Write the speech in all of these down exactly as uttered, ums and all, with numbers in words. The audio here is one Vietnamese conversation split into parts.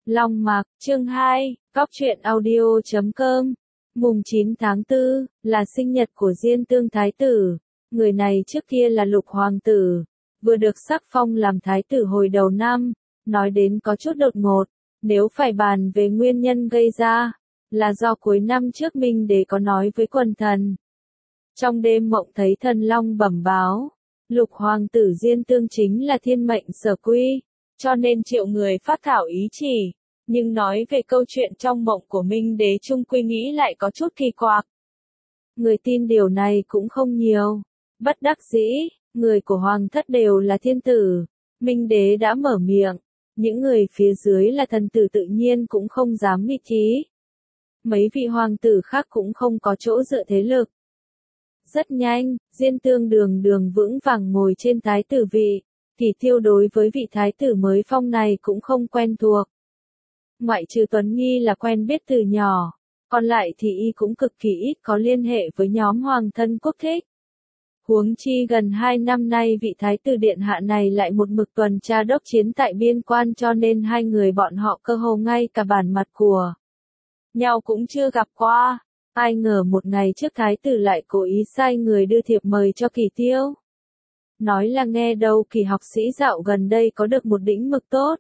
Long Mạc, chương hai, Cóc truyện audio chấm com. Mùng chín tháng tư, là sinh nhật của Diên Tương Thái tử. Người này trước kia là Lục Hoàng tử, vừa được sắc phong làm Thái tử hồi đầu năm, nói đến có chút đột ngột. Nếu phải bàn về nguyên nhân gây ra, là do cuối năm trước Minh Đế có nói với quần thần. Trong đêm mộng thấy thần long bẩm báo, Lục Hoàng tử Diên Tương chính là thiên mệnh sở quy, cho nên triệu người phát thảo ý chỉ. Nhưng nói về câu chuyện trong mộng của Minh Đế chung quy nghĩ lại có chút kỳ quặc. Người tin điều này cũng không nhiều. Bất đắc dĩ, người của Hoàng thất đều là thiên tử. Minh Đế đã mở miệng. Những người phía dưới là thần tử tự nhiên cũng không dám nghịch ý. Mấy vị hoàng tử khác cũng không có chỗ dựa thế lực. Rất nhanh, Diên Tương đường đường vững vàng ngồi trên thái tử vị. Kỳ Tiêu đối với vị thái tử mới phong này cũng không quen thuộc. Ngoại trừ Tuấn Nghi là quen biết từ nhỏ, còn lại thì y cũng cực kỳ ít có liên hệ với nhóm hoàng thân quốc thích. Huống chi gần hai năm nay vị thái tử điện hạ này lại một mực tuần tra đốc chiến tại biên quan, cho nên hai người bọn họ cơ hồ ngay cả bản mặt của nhau cũng chưa gặp qua. Ai ngờ một ngày trước thái tử lại cố ý sai người đưa thiệp mời cho Kỳ Tiêu. Nói là nghe đâu Kỳ học sĩ dạo gần đây có được một đỉnh mực tốt.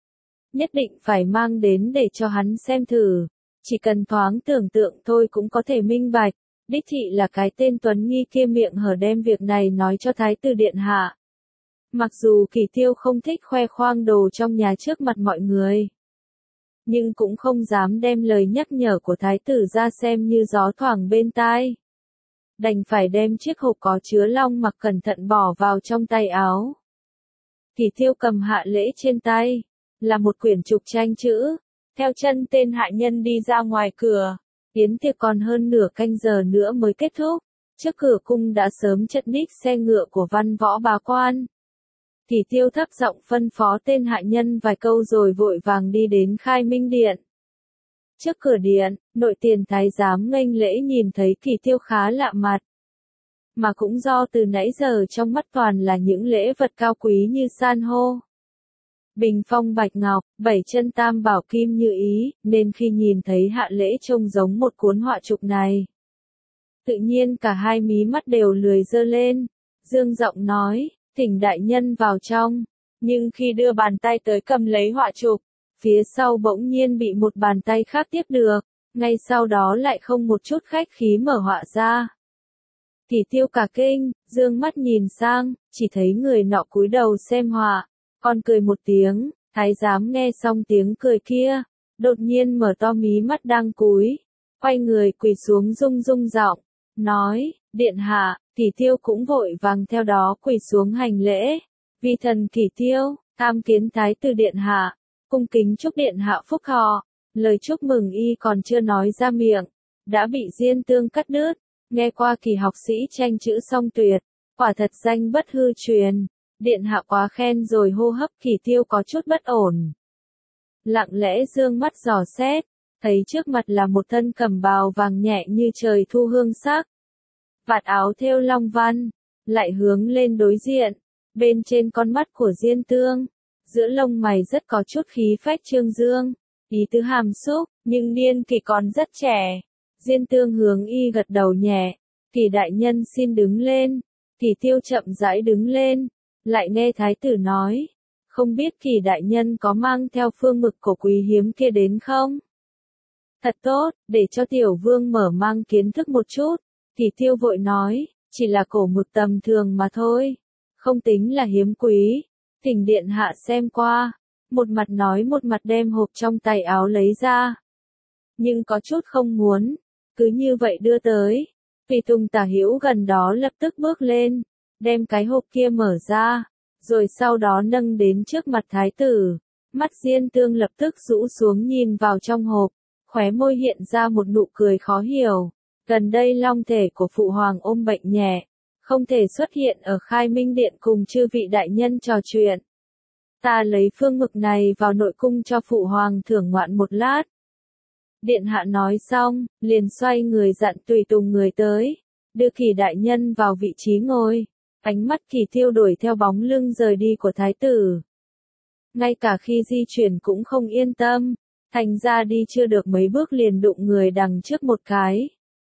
Nhất định phải mang đến để cho hắn xem thử. Chỉ cần thoáng tưởng tượng thôi cũng có thể minh bạch. Đích thị là cái tên Tuấn Nghi kia miệng hở đem việc này nói cho thái tử điện hạ. Mặc dù Kỳ Tiêu không thích khoe khoang đồ trong nhà trước mặt mọi người, nhưng cũng không dám đem lời nhắc nhở của thái tử ra xem như gió thoảng bên tai. Đành phải đem chiếc hộp có chứa long mặc cẩn thận bỏ vào trong tay áo. Kỳ Tiêu cầm hạ lễ trên tay, là một quyển trục tranh chữ, theo chân tên hạ nhân đi ra ngoài cửa. Yến tiệc còn hơn nửa canh giờ nữa mới kết thúc, trước cửa cung đã sớm chất ních xe ngựa của văn võ bá quan. Kỳ Tiêu thấp giọng phân phó tên hạ nhân vài câu rồi vội vàng đi đến Khai Minh Điện. Trước cửa điện, nội tiền thái giám nghênh lễ nhìn thấy Kỳ Tiêu khá lạ mặt. Mà cũng do từ nãy giờ trong mắt toàn là những lễ vật cao quý như san hô, bình phong bạch ngọc, bảy chân tam bảo kim như ý, nên khi nhìn thấy hạ lễ trông giống một cuốn họa trục này, tự nhiên cả hai mí mắt đều lười giơ lên. Dương giọng nói, thỉnh đại nhân vào trong. Nhưng khi đưa bàn tay tới cầm lấy họa trục, phía sau bỗng nhiên bị một bàn tay khác tiếp được, ngay sau đó lại không một chút khách khí mở họa ra. Kỳ Tiêu cả kinh, dương mắt nhìn sang, chỉ thấy người nọ cúi đầu xem họa, còn cười một tiếng. Thái giám nghe xong tiếng cười kia, đột nhiên mở to mí mắt đang cúi, quay người quỳ xuống rung rung giọng, nói, điện hạ. Kỳ Tiêu cũng vội vàng theo đó quỳ xuống hành lễ. Vi thần Kỳ Tiêu, tham kiến thái tử điện hạ, cung kính chúc điện hạ phúc thọ. Lời chúc mừng y còn chưa nói ra miệng, đã bị Diên Tương cắt đứt. Nghe qua Kỳ học sĩ tranh chữ song tuyệt, quả thật danh bất hư truyền. Điện hạ quá khen rồi. Hô hấp Kỳ Tiêu có chút bất ổn, lặng lẽ dương mắt dò xét, thấy trước mặt là một thân cẩm bào vàng nhẹ như trời thu hương sắc, vạt áo thêu long văn, lại hướng lên đối diện, bên trên con mắt của Diên Tương, giữa lông mày rất có chút khí phách trương dương, ý tứ hàm xúc, nhưng niên kỷ còn rất trẻ. Diên Tương hướng y gật đầu nhẹ, Kỳ đại nhân xin đứng lên. Kỳ Tiêu chậm rãi đứng lên, lại nghe thái tử nói, không biết Kỳ đại nhân có mang theo phương mực cổ quý hiếm kia đến không? Thật tốt, để cho tiểu vương mở mang kiến thức một chút. Kỳ Tiêu vội nói, chỉ là cổ mực tầm thường mà thôi, không tính là hiếm quý, thỉnh điện hạ xem qua. Một mặt nói một mặt đem hộp trong tay áo lấy ra, nhưng có chút không muốn, cứ như vậy đưa tới. Tùy Tùng Tả Hữu gần đó lập tức bước lên, đem cái hộp kia mở ra, rồi sau đó nâng đến trước mặt thái tử. Mắt Diên Tương lập tức rũ xuống nhìn vào trong hộp, khóe môi hiện ra một nụ cười khó hiểu. Gần đây long thể của phụ hoàng ôm bệnh nhẹ, không thể xuất hiện ở Khai Minh Điện cùng chư vị đại nhân trò chuyện. Ta lấy phương mực này vào nội cung cho phụ hoàng thưởng ngoạn một lát. Điện hạ nói xong, liền xoay người dặn tùy tùng người tới, đưa Kỳ đại nhân vào vị trí ngồi. Ánh mắt Kỳ Tiêu đuổi theo bóng lưng rời đi của thái tử. ngay cả khi di chuyển cũng không yên tâm, thành ra đi chưa được mấy bước liền đụng người đằng trước một cái.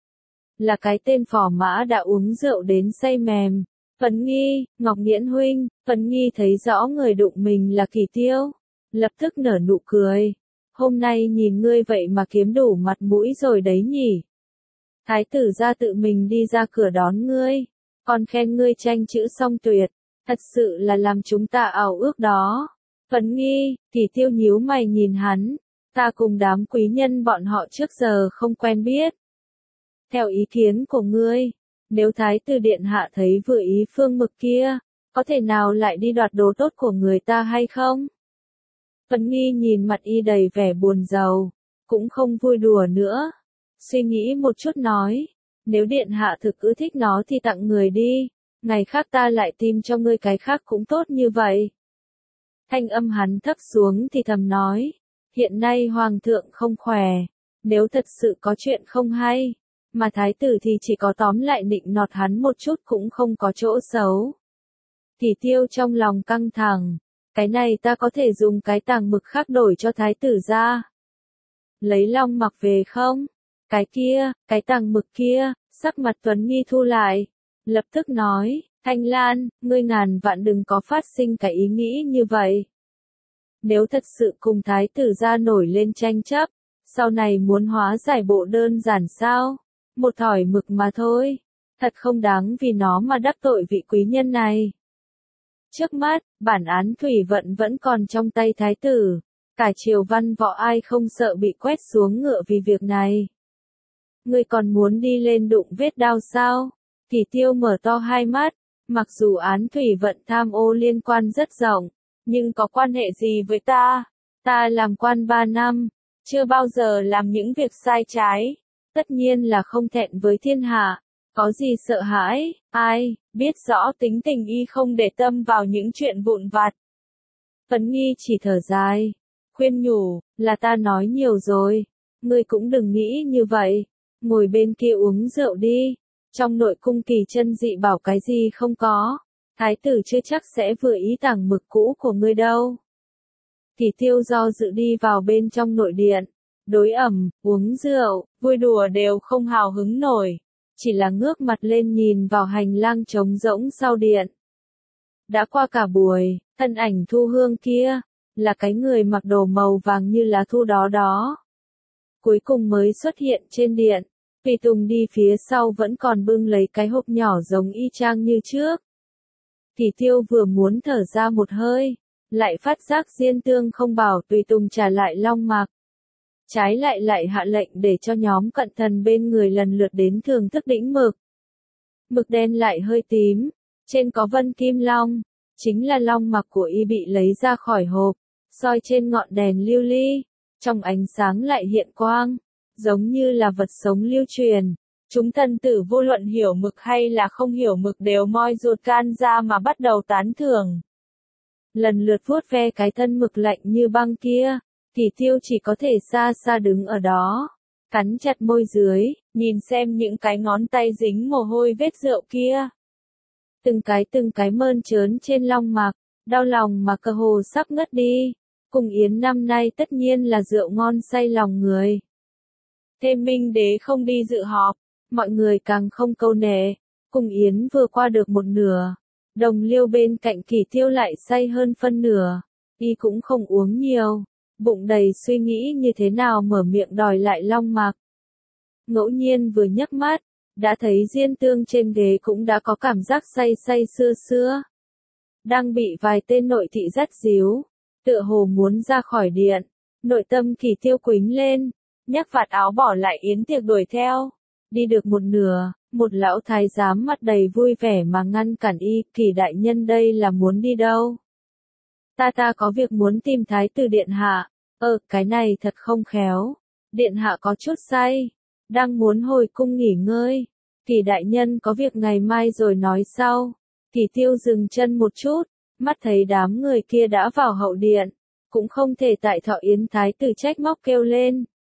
Là cái tên phò mã đã uống rượu đến say mềm. Phấn Nghi, Ngọc Nghiễn huynh. Phấn Nghi thấy rõ người đụng mình là Kỳ Tiêu, lập tức nở nụ cười. Hôm nay nhìn ngươi vậy mà kiếm đủ mặt mũi rồi đấy nhỉ. Thái tử gia tự mình đi ra cửa đón ngươi, còn khen ngươi tranh chữ song tuyệt, thật sự là làm chúng ta ao ước đó. Phấn Nghi, Kỳ Tiêu nhíu mày nhìn hắn, ta cùng đám quý nhân bọn họ trước giờ không quen biết. Theo ý kiến của ngươi, nếu Thái tử điện hạ thấy vừa ý Phương Mực kia, có thể nào lại đi đoạt đồ tốt của người ta hay không? Phấn Nghi nhìn mặt y đầy vẻ buồn rầu, cũng không vui đùa nữa. Suy nghĩ một chút nói, nếu điện hạ thực cứ thích nó thì tặng người đi, ngày khác ta lại tìm cho ngươi cái khác cũng tốt như vậy. Thanh âm hắn thấp xuống thì thầm nói, hiện nay hoàng thượng không khỏe, nếu thật sự có chuyện không hay, mà thái tử thì chỉ có tóm lại nịnh nọt hắn một chút cũng không có chỗ xấu. Kỳ Tiêu trong lòng căng thẳng, cái này ta có thể dùng cái tàng mực khác đổi cho thái tử ra. Lấy long mặc về không? Cái kia, cái tàng mực kia, sắc mặt Tuấn Nghi thu lại, lập tức nói, Thanh Lan, ngươi ngàn vạn đừng có phát sinh cái ý nghĩ như vậy. Nếu thật sự cùng thái tử gia nổi lên tranh chấp, sau này muốn hóa giải bộ đơn giản sao? Một thỏi mực mà thôi, thật không đáng vì nó mà đắc tội vị quý nhân này. Trước mắt, bản án thủy vận vẫn còn trong tay thái tử, cả triều văn võ ai không sợ bị quét xuống ngựa vì việc này. Ngươi còn muốn đi lên đụng vết đao sao? Kỳ Tiêu mở to hai mắt, mặc dù án thủy vận tham ô liên quan rất rộng, nhưng có quan hệ gì với ta? Ta làm quan ba năm, chưa bao giờ làm những việc sai trái, tất nhiên là không thẹn với thiên hạ, có gì sợ hãi, ai, biết rõ tính tình y không để tâm vào những chuyện vụn vặt. Phấn Nghi chỉ thở dài, khuyên nhủ, là ta nói nhiều rồi, ngươi cũng đừng nghĩ như vậy, ngồi bên kia uống rượu đi, trong nội cung Kỳ chân dị bảo cái gì không có, thái tử chưa chắc sẽ vừa ý tàng mực cũ của ngươi đâu. Kỳ Tiêu do dự đi vào bên trong nội điện, đối ẩm, uống rượu, vui đùa đều không hào hứng nổi, chỉ là ngước mặt lên nhìn vào hành lang trống rỗng sau điện. Đã qua cả buổi, thân ảnh Thu Hương kia, là cái người mặc đồ màu vàng như lá thu đó đó. Cuối cùng mới xuất hiện trên điện, Tùy Tùng đi phía sau vẫn còn bưng lấy cái hộp nhỏ giống y chang như trước. Kỳ Tiêu vừa muốn thở ra một hơi, lại phát giác Diên Tương không bảo Tùy Tùng trả lại long mạc. Trái lại lại hạ lệnh để cho nhóm cận thần bên người lần lượt đến thưởng thức đĩnh mực. Mực đen lại hơi tím, trên có vân kim long, chính là long mạc của y bị lấy ra khỏi hộp, soi trên ngọn đèn lưu ly, trong ánh sáng lại hiện quang, giống như là vật sống lưu truyền. Chúng thần tử vô luận hiểu mực hay là không hiểu mực đều moi ruột gan ra mà bắt đầu tán thưởng. Lần lượt vuốt ve cái thân mực lạnh như băng kia, Kỳ Tiêu chỉ có thể xa xa đứng ở đó, cắn chặt môi dưới, nhìn xem những cái ngón tay dính mồ hôi vết rượu kia. Từng cái từng cái mơn trớn trên long mạc, đau lòng mà cơ hồ sắp ngất đi. Cùng yến năm nay tất nhiên là rượu ngon say lòng người. Thêm Minh Đế không đi dự họp, mọi người càng không câu nệ. Cùng yến vừa qua được một nửa, Đồng Liêu bên cạnh Kỳ Tiêu lại say hơn phân nửa, y cũng không uống nhiều, bụng đầy suy nghĩ như thế nào mở miệng đòi lại long mạc. Ngẫu nhiên vừa nhấc mắt, đã thấy Diên Tương trên ghế cũng đã có cảm giác say say sưa sưa. Đang bị vài tên nội thị dắt díu, tựa hồ muốn ra khỏi điện, nội tâm Kỳ Tiêu quính lên, nhấc vạt áo bỏ lại yến tiệc đuổi theo. Đi được một nửa, một lão thái giám mặt đầy vui vẻ mà ngăn cản y, Kỳ đại nhân đây là muốn đi đâu? Ta ta có việc muốn tìm thái tử điện hạ. Ờ, cái này thật không khéo. Điện hạ có chút say, đang muốn hồi cung nghỉ ngơi. Kỳ đại nhân có việc ngày mai rồi nói sau. Kỳ Tiêu dừng chân một chút, mắt thấy đám người kia đã vào hậu điện, cũng không thể tại thọ yến thái tử trách móc kêu lên.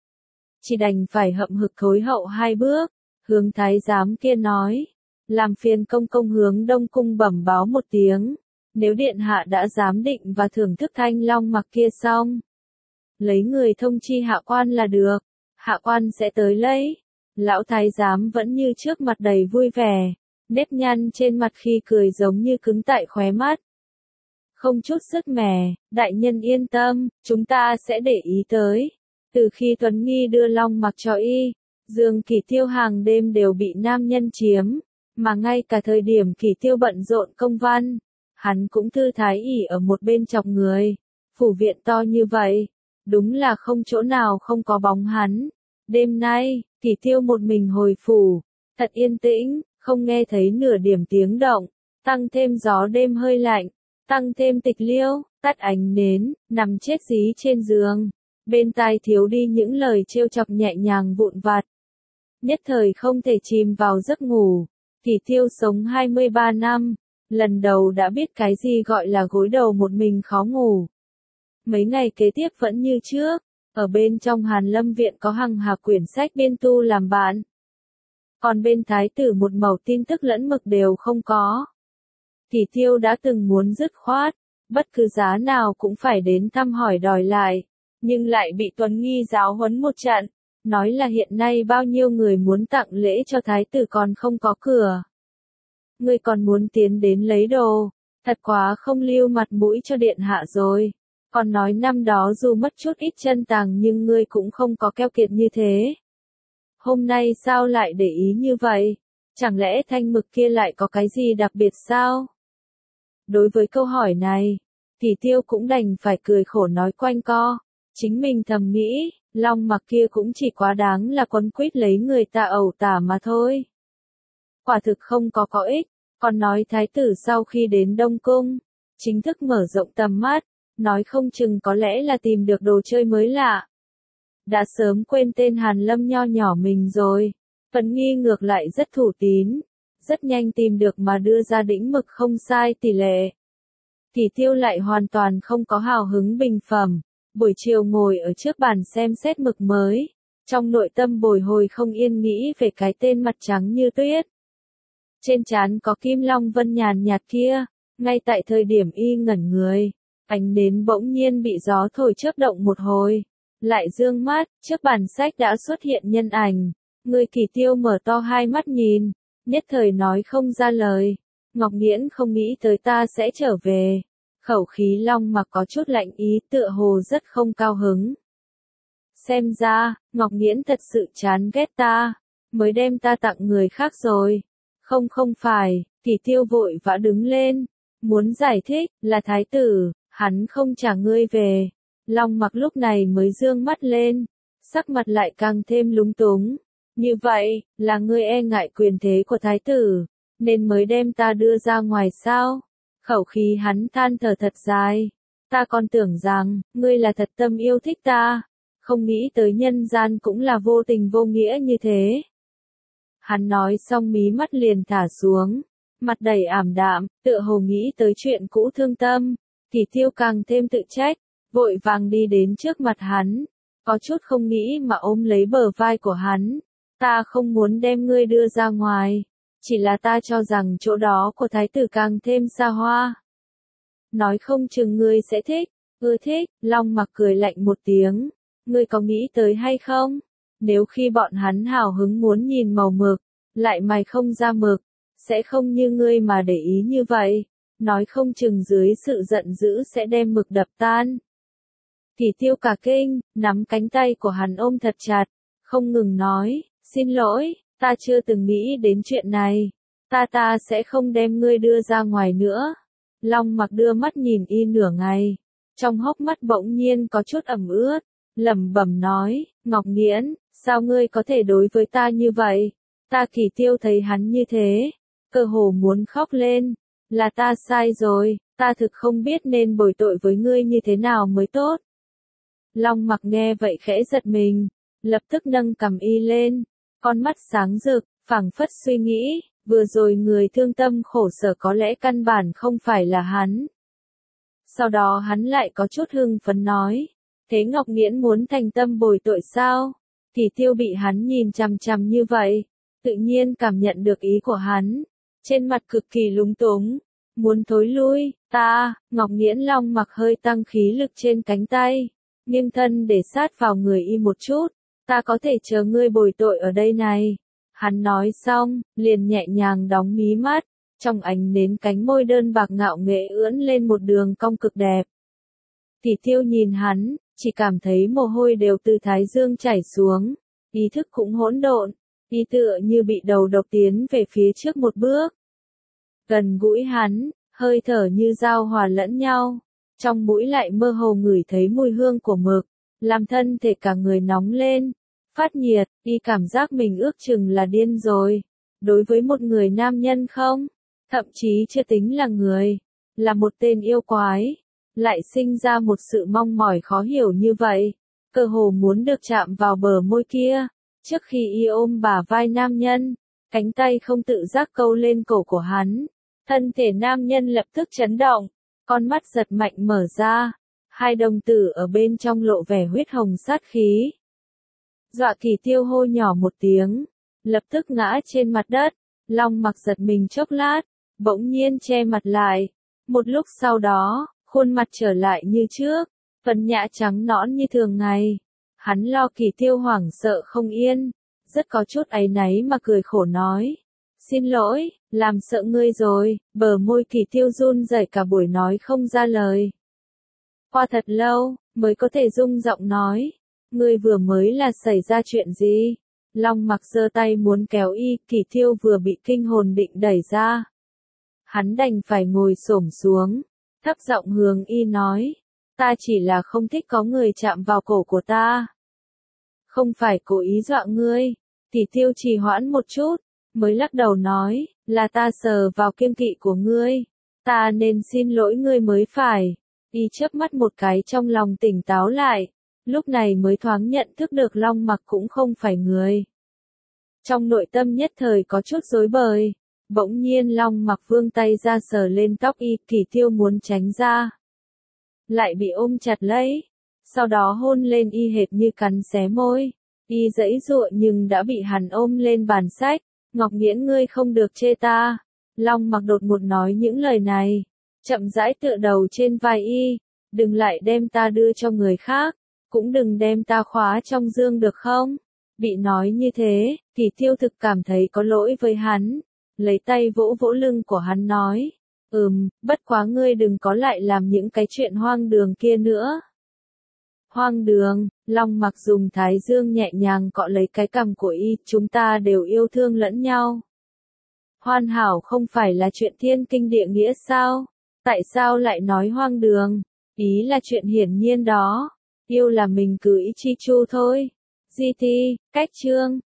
Chỉ đành phải hậm hực thối hậu hai bước, hướng thái giám kia nói, làm phiền công công hướng đông cung bẩm báo một tiếng, nếu điện hạ đã giám định và thưởng thức thanh long mặc kia xong, lấy người thông chi hạ quan là được, hạ quan sẽ tới lấy. Lão thái giám vẫn như trước mặt đầy vui vẻ, nếp nhăn trên mặt khi cười giống như cứng tại khóe mắt. Không chút sức mẻ, đại nhân yên tâm, chúng ta sẽ để ý tới. Từ khi Tuấn Nghi đưa long mặc cho y, Dương Kỳ Tiêu hàng đêm đều bị nam nhân chiếm, mà ngay cả thời điểm Kỳ Tiêu bận rộn công văn, hắn cũng thư thái ỉ ở một bên chọc người. Phủ viện to như vậy, đúng là không chỗ nào không có bóng hắn. Đêm nay, Kỳ Tiêu một mình hồi phủ, thật yên tĩnh, không nghe thấy nửa điểm tiếng động, tăng thêm gió đêm hơi lạnh, tăng thêm tịch liêu, tắt ánh nến, nằm chết dí trên giường, bên tai thiếu đi những lời trêu chọc nhẹ nhàng vụn vặt. Nhất thời không thể chìm vào giấc ngủ. Kỳ Tiêu sống hai mươi ba năm, lần đầu đã biết cái gì gọi là gối đầu một mình khó ngủ. Mấy ngày kế tiếp vẫn như trước, ở bên trong Hàn Lâm viện có hàng hà quyển sách biên tu làm bạn. Còn bên thái tử một mẩu tin tức lẫn mực đều không có. Kỳ Tiêu đã từng muốn dứt khoát, bất cứ giá nào cũng phải đến thăm hỏi đòi lại, nhưng lại bị Tuấn Nghi giáo huấn một trận, nói là hiện nay bao nhiêu người muốn tặng lễ cho thái tử còn không có cửa. Ngươi còn muốn tiến đến lấy đồ, thật quá không lưu mặt mũi cho điện hạ rồi. Còn nói năm đó dù mất chút ít chân tàng nhưng ngươi cũng không có keo kiệt như thế. Hôm nay sao lại để ý như vậy? Chẳng lẽ thanh mực kia lại có cái gì đặc biệt sao? Đối với câu hỏi này, Kỳ Tiêu cũng đành phải cười khổ nói quanh co. Chính mình thầm nghĩ, long mặc kia cũng chỉ quá đáng là quấn quýt lấy người ta ẩu tả mà thôi. Quả thực không có có ích, còn nói thái tử sau khi đến Đông Cung, chính thức mở rộng tầm mắt, nói không chừng có lẽ là tìm được đồ chơi mới lạ. Đã sớm quên tên Hàn Lâm nho nhỏ mình rồi, Tuấn Nghi ngược lại rất thủ tín, rất nhanh tìm được mà đưa ra đỉnh mực không sai tỷ lệ. Kỳ Tiêu lại hoàn toàn không có hào hứng bình phẩm, buổi chiều ngồi ở trước bàn xem xét mực mới, trong nội tâm bồi hồi không yên nghĩ về cái tên mặt trắng như tuyết. Trên trán có kim long vân nhàn nhạt kia, ngay tại thời điểm y ngẩn người, ánh nến bỗng nhiên bị gió thổi chớp động một hồi, lại dương mắt, trước bàn sách đã xuất hiện nhân ảnh, người Kỳ Tiêu mở to hai mắt nhìn, nhất thời nói không ra lời. Ngọc Nghiễn không nghĩ tới ta sẽ trở về. Khẩu khí long mặc có chút lạnh ý, tựa hồ rất không cao hứng. Xem ra, Ngọc Nghiễn thật sự chán ghét ta, mới đem ta tặng người khác rồi. Không không phải, Kỳ Tiêu vội vã đứng lên, muốn giải thích, là thái tử, hắn không trả ngươi về. Long mặc lúc này mới dương mắt lên, sắc mặt lại càng thêm lúng túng. Như vậy, là ngươi e ngại quyền thế của thái tử, nên mới đem ta đưa ra ngoài sao? Khẩu khí hắn than thở thật dài. Ta còn tưởng rằng, ngươi là thật tâm yêu thích ta, không nghĩ tới nhân gian cũng là vô tình vô nghĩa như thế. Hắn nói xong mí mắt liền thả xuống, mặt đầy ảm đạm, tựa hồ nghĩ tới chuyện cũ thương tâm. Kỳ Tiêu càng thêm tự trách, vội vàng đi đến trước mặt hắn, có chút không nghĩ mà ôm lấy bờ vai của hắn. Ta không muốn đem ngươi đưa ra ngoài, chỉ là ta cho rằng chỗ đó của thái tử càng thêm xa hoa. Nói không chừng ngươi sẽ thích, ưa thích. Long mặc cười lạnh một tiếng, ngươi có nghĩ tới hay không? Nếu khi bọn hắn hào hứng muốn nhìn màu mực, lại mày không ra mực, sẽ không như ngươi mà để ý như vậy, nói không chừng dưới sự giận dữ sẽ đem mực đập tan. Kỳ Tiêu cả kinh, nắm cánh tay của hắn ôm thật chặt, không ngừng nói, xin lỗi, ta chưa từng nghĩ đến chuyện này, ta ta sẽ không đem ngươi đưa ra ngoài nữa. Long mặc đưa mắt nhìn y nửa ngày, trong hốc mắt bỗng nhiên có chút ẩm ướt, lẩm bẩm nói, Ngọc Nghiễn, sao ngươi có thể đối với ta như vậy? Ta Kỳ Tiêu thấy hắn như thế, cơ hồ muốn khóc lên, là ta sai rồi, ta thực không biết nên bồi tội với ngươi như thế nào mới tốt. Long mặc nghe vậy khẽ giật mình, lập tức nâng cằm y lên, con mắt sáng rực, phảng phất suy nghĩ, vừa rồi người thương tâm khổ sở có lẽ căn bản không phải là hắn. Sau đó hắn lại có chút hưng phấn nói, thế Ngọc Nghiễn muốn thành tâm bồi tội sao? Kỳ Tiêu bị hắn nhìn chằm chằm như vậy, tự nhiên cảm nhận được ý của hắn, trên mặt cực kỳ lúng túng, muốn thối lui, ta, Ngọc Nghiễn Long mặc hơi tăng khí lực trên cánh tay, nghiêng thân để sát vào người y một chút, ta có thể chờ ngươi bồi tội ở đây này. Hắn nói xong, liền nhẹ nhàng đóng mí mắt, trong ánh nến cánh môi đơn bạc ngạo nghễ ưỡn lên một đường cong cực đẹp. Tỷ Tiêu nhìn hắn, chỉ cảm thấy mồ hôi đều từ thái dương chảy xuống, ý thức cũng hỗn độn, y tựa như bị đầu độc tiến về phía trước một bước. Gần gũi hắn, hơi thở như giao hòa lẫn nhau, trong mũi lại mơ hồ ngửi thấy mùi hương của mực, làm thân thể cả người nóng lên, phát nhiệt, y cảm giác mình ước chừng là điên rồi. Đối với một người nam nhân không, thậm chí chưa tính là người, là một tên yêu quái, lại sinh ra một sự mong mỏi khó hiểu như vậy, cơ hồ muốn được chạm vào bờ môi kia. Trước khi y ôm bả vai nam nhân, cánh tay không tự giác câu lên cổ của hắn, thân thể nam nhân lập tức chấn động, con mắt giật mạnh mở ra, hai đồng tử ở bên trong lộ vẻ huyết hồng sát khí. Dọa Kỳ Tiêu hô nhỏ một tiếng, lập tức ngã trên mặt đất, Long Mặc giật mình chốc lát, bỗng nhiên che mặt lại, một lúc sau đó, khuôn mặt trở lại như trước, phấn nhã trắng nõn như thường ngày. Hắn lo Kỳ Tiêu hoảng sợ không yên, rất có chút áy náy mà cười khổ nói. Xin lỗi, làm sợ ngươi rồi, bờ môi Kỳ Tiêu run rẩy cả buổi nói không ra lời. Qua thật lâu, mới có thể rung giọng nói, ngươi vừa mới là xảy ra chuyện gì? Long Mặc giơ tay muốn kéo y, Kỳ Tiêu vừa bị kinh hồn định đẩy ra. Hắn đành phải ngồi xổm xuống, thấp giọng hướng y nói, ta chỉ là không thích có người chạm vào cổ của ta. Không phải cố ý dọa ngươi. Kỳ Tiêu trì hoãn một chút, mới lắc đầu nói, là ta sờ vào kiêng kỵ của ngươi, ta nên xin lỗi ngươi mới phải. Y chớp mắt một cái trong lòng tỉnh táo lại, lúc này mới thoáng nhận thức được Long Mặc cũng không phải người. Trong nội tâm nhất thời có chút rối bời, bỗng nhiên Long Mặc vươn tay ra sờ lên tóc y, Kỳ Tiêu muốn tránh ra, lại bị ôm chặt lấy, sau đó hôn lên y hệt như cắn xé môi. Y giãy giụa nhưng đã bị hắn ôm lên bàn sách. Ngọc Nghiễn ngươi không được chê ta. Long Mặc đột ngột nói những lời này, chậm rãi tựa đầu trên vai y, đừng lại đem ta đưa cho người khác, cũng đừng đem ta khóa trong dương được không? Bị nói như thế, Kỳ Tiêu thực cảm thấy có lỗi với hắn, lấy tay vỗ vỗ lưng của hắn nói, ừm, bất quá ngươi đừng có lại làm những cái chuyện hoang đường kia nữa. Hoang đường, Long Mặc dùng thái dương nhẹ nhàng cọ lấy cái cằm của y, chúng ta đều yêu thương lẫn nhau. Hoàn hảo không phải là chuyện thiên kinh địa nghĩa sao? Tại sao lại nói hoang đường? Ý là chuyện hiển nhiên đó. Yêu là mình cứ ý chi chu thôi. Di Ti, cách chương.